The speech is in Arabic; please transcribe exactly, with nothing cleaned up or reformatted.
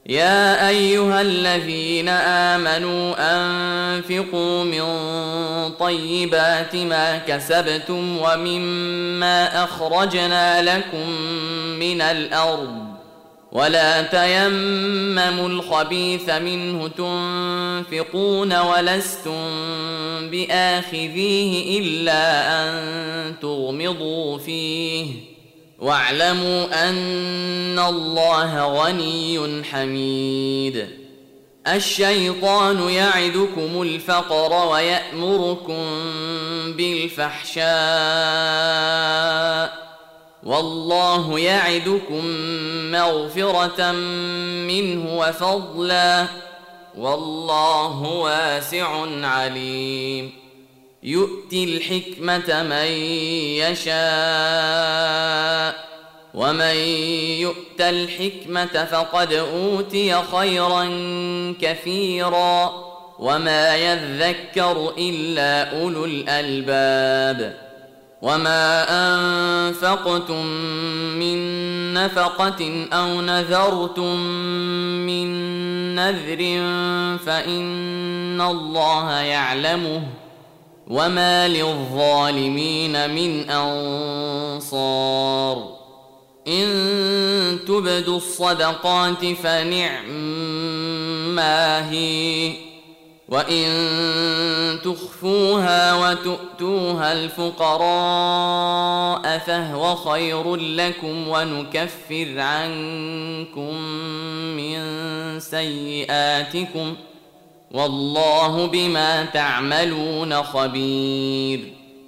يا أيها الذين آمنوا أنفقوا من طيبات ما كسبتم ومما أخرجنا لكم من الأرض ولا تيمموا الخبيث منه تنفقون ولستم بآخذيه إلا أن تغمضوا فيه واعلموا أن الله غني حميد. الشيطان يعدكم الفقر ويأمركم بالفحشاء والله يعدكم مغفرة منه وفضلا والله واسع عليم. يؤتي الحكمة من يشاء ومن يؤت الحكمة فقد أوتي خيرا كثيرا وما يذكر إلا أولو الألباب. وما أنفقتم من نفقة أو نذرتم من نذر فإن الله يعلمه وما للظالمين من أنصار. إن تبدوا الصدقات فنعما هي وإن تخفوها وتؤتوها الفقراء فهو خير لكم ونكفر عنكم من سيئاتكم والله بما تعملون خبير.